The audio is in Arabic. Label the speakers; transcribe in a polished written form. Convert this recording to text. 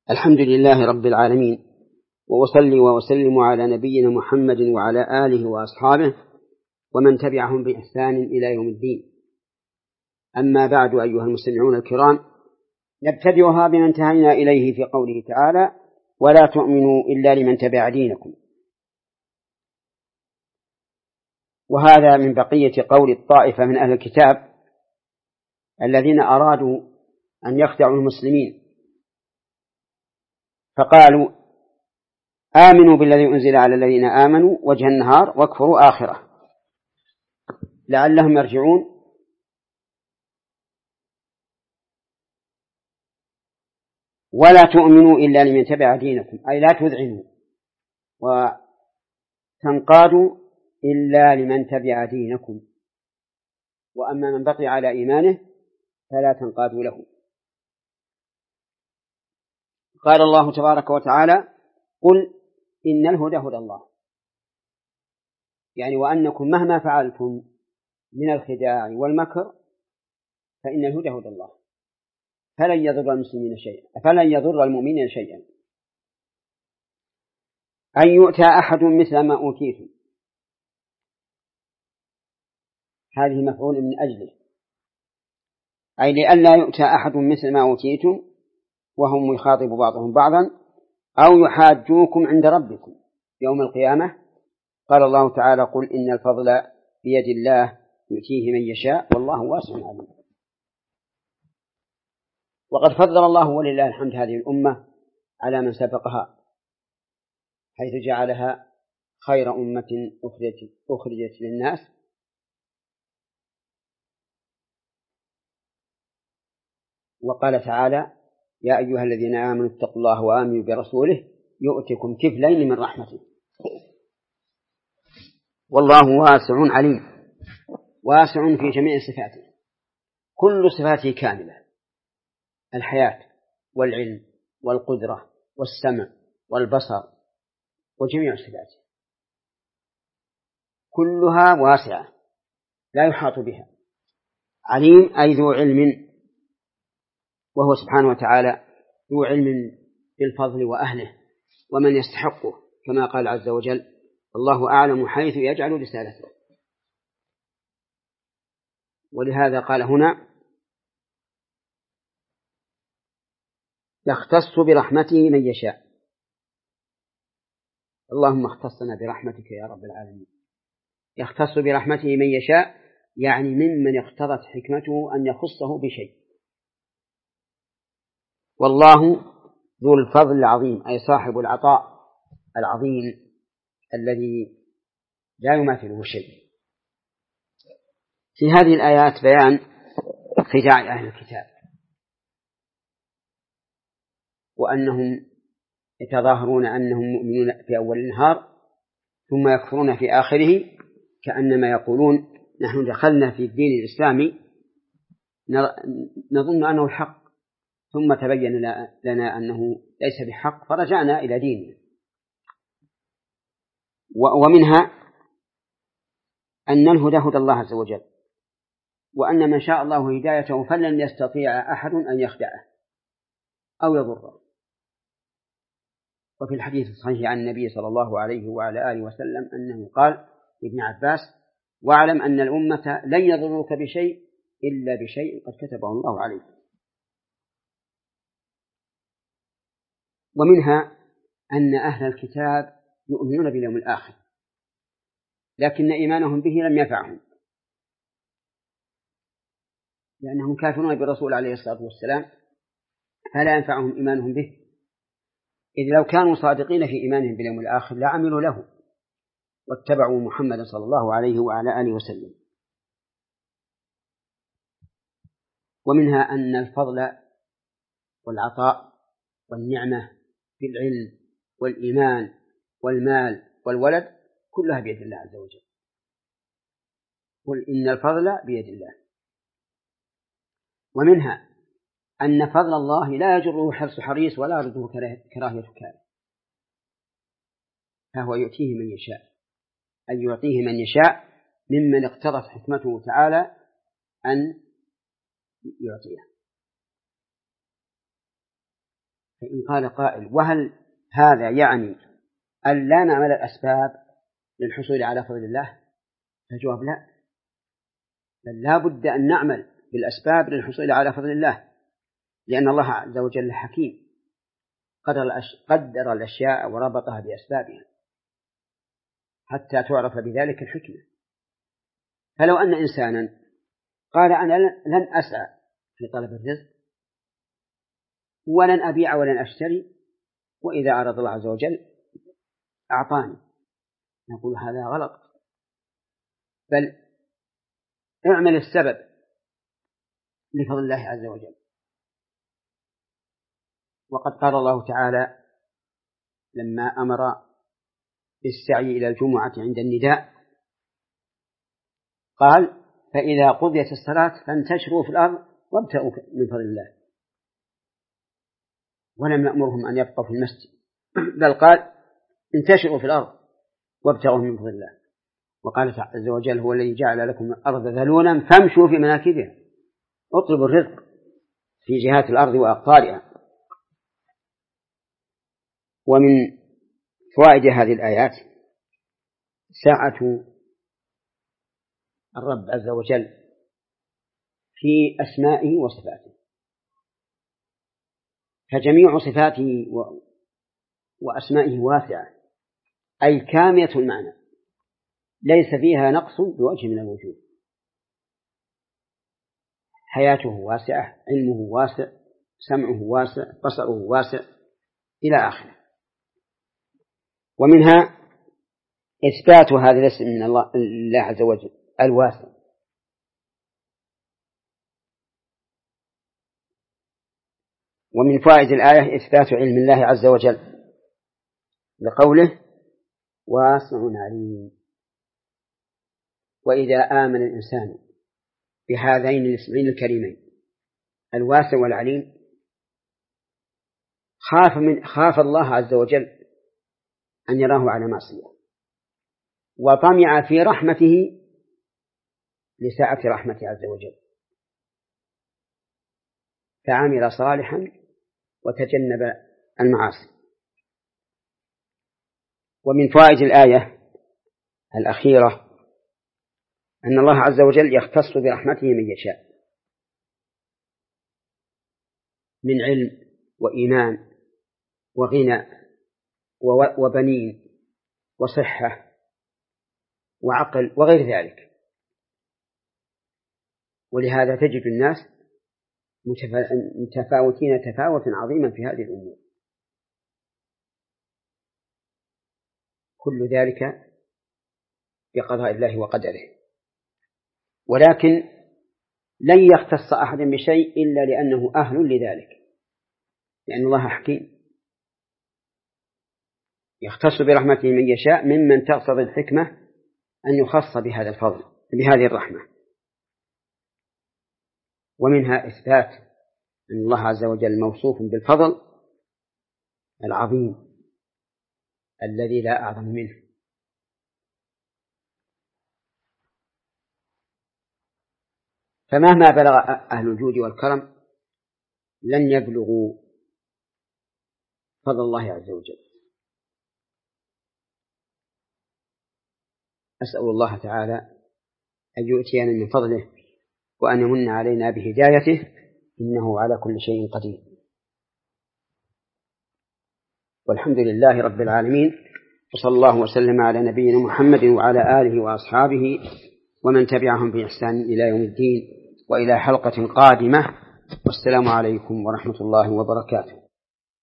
Speaker 1: الحمد لله رب العالمين، وأصلي وأسلم على نبينا محمد وعلى آله وأصحابه ومن تبعهم بإحسان إلى يوم الدين. أما بعد، أيها المستمعون الكرام، نبتدئها بما انتهينا إليه في قوله تعالى: ولا تؤمنوا إلا لمن تبع دينكم. وهذا من بقية قول الطائفة من أهل الكتاب الذين أرادوا أن يخدعوا المسلمين، فقالوا: آمنوا بالذي أنزل على الذين آمنوا وجه النهار واكفروا آخره لعلهم يرجعون. ولا تؤمنوا إلا لمن تبع دينكم، أي لا تذعنوا وتنقادوا إلا لمن تبع دينكم، وأما من بقي على إيمانه فلا تنقادوا له. قال الله تبارك وتعالى: قل إن الهدى هدى الله، يعني وأنكم مهما فعلتم من الخداع والمكر فإن الهدى هدى الله، فلن يضر المؤمنين شيئا. أن يؤتى أحد مثل ما أوتيتم، هذه مفعول من أجله، أي لئلا يؤتى أحد مثل ما أوتيتم وهم يخاطب بعضهم بعضا أو يحاجوكم عند ربكم يوم القيامة. قال الله تعالى: قل إن الفضل بيد الله يؤتيه من يشاء والله واسع عليم. وقد فضل الله ولله الحمد هذه الأمة على من سبقها، حيث جعلها خير أمة أخرجت للناس، وقال تعالى: يا أيها الذين آمنوا اتقوا الله وآمنوا برسوله يؤتكم كفلين من رحمته والله واسع عليم. واسع في جميع صفاته، كل صفاته كاملة: الحياة والعلم والقدرة والسمع والبصر وجميع صفاته كلها واسعة لا يحاط بها. عليم أي ذو علم، وهو سبحانه وتعالى ذو علم بالفضل وأهله ومن يستحقه، كما قال عز وجل: الله أعلم حيث يجعل رسالته. ولهذا قال هنا: يختص برحمته من يشاء. اللهم اختصنا برحمتك يا رب العالمين. يختص برحمته من يشاء، يعني ممن اقتضت حكمته أن يخصه بشيء. والله ذو الفضل العظيم، أي صاحب العطاء العظيم الذي لا يماثله شيء. في هذه الآيات بيان خداع أهل الكتاب، وأنهم يتظاهرون أنهم مؤمنون في أول النهار ثم يكفرون في آخره، كأنما يقولون: نحن دخلنا في الدين الإسلامي نظن أنه الحق، ثم تبين لنا أنه ليس بحق فرجعنا إلى ديننا. ومنها أن الهدى هدى الله عز وجل، وأن من شاء الله هدايته فلن يستطيع أحد أن يخدعه أو يضره. وفي الحديث الصحيح عن النبي صلى الله عليه وعلى آله وسلم أنه قال لابن عباس: واعلم أن الأمة لن يضروك بشيء إلا بشيء قد كتبه الله عليك. ومنها أن أهل الكتاب يؤمنون باليوم الآخر، لكن إيمانهم به لم ينفعهم، لأنهم كافرون بالرسول عليه الصلاة والسلام، فلا ينفعهم إيمانهم به، إذ لو كانوا صادقين في إيمانهم باليوم الآخر لعملوا له واتبعوا محمدا صلى الله عليه وعلى آله وسلم. ومنها أن الفضل والعطاء والنعمة في العلم والإيمان والمال والولد كلها بيد الله عز وجل. قل إن الفضل بيد الله. ومنها أن فضل الله لا يجره حرص حريص ولا يرده كراهية كاره، فهو يؤتيه من يشاء، أي يعطيه من يشاء ممن اقتضت حكمته تعالى أن يعطيه. فإن قال قائل: وهل هذا يعني أن لا نعمل الأسباب للحصول على فضل الله؟ الجواب لا، بل لا بد أن نعمل بالأسباب للحصول على فضل الله، لأن الله عز وجل حكيم قدر الأشياء وربطها بأسبابها حتى تعرف بذلك الحكمة. فلو أن إنسانا قال: أنا لن أسعى في طلب الرزق ولن أبيع ولن أشتري، وإذا أراد الله عز وجل أعطاني، نقول هذا غلط، بل اعمل السبب لفضل الله عز وجل. وقد قال الله تعالى لما أمر بالسعي إلى الجمعة عند النداء قال: فإذا قضيت الصلاة فانتشروا في الأرض وابتغوا من فضل الله، ولم يأمرهم أن يبقوا في المسجد، بل قال: انتشروا في الأرض وابتغوا من فضل الله. وقال عز وجل: هو الذي جعل لكم الأرض ذلولا فامشوا في مناكبها، اطلبوا الرزق في جهات الأرض وأقطارها. ومن فوائد هذه الآيات سعة الرب عز وجل في أسمائه وصفاته، فجميع صفاته وأسمائه واسعة، أي كاملة المعنى، ليس فيها نقص بوجه من الوجوه. حياته واسعة، علمه واسع، سمعه واسع، بصره واسع، إلى آخره. ومنها إثبات هذا الاسم من الله عز وجل الواسع. ومن فوائد الآية إثبات علم الله عز وجل لقوله: واسع عليم. وإذا آمن الإنسان بهذين الاسمين الكريمين الواسع والعليم خاف الله عز وجل أن يراه على معصية، وطمع في رحمته لسعة رحمته عز وجل، فعمل صالحا وتجنب المعاصي. ومن فوائد الآية الأخيرة أن الله عز وجل يختص برحمته من يشاء من علم وإيمان وغنى وبنين وصحة وعقل وغير ذلك. ولهذا تجد الناس متفاوتين تفاوتا عظيما في هذه الأمور، كل ذلك بقضاء الله وقدره. ولكن لن يختص أحد بشيء إلا لأنه أهل لذلك، لأن الله حكيم يختص برحمته من يشاء ممن تقتضي الحكمة أن يخص بهذا الفضل بهذه الرحمة. ومنها إثبات أن الله عز وجل موصوف بالفضل العظيم الذي لا أعظم منه. فمهما بلغ أهل الجود والكرم لن يبلغوا فضل الله عز وجل. أسأل الله تعالى أن يؤتينا من فضله وأن يمن علينا بهدايته، إنه على كل شيء قدير. والحمد لله رب العالمين، وصلى الله وسلم على نبينا محمد وعلى آله وأصحابه ومن تبعهم بإحسان إلى يوم الدين، وإلى حلقة قادمة، والسلام عليكم ورحمة الله وبركاته.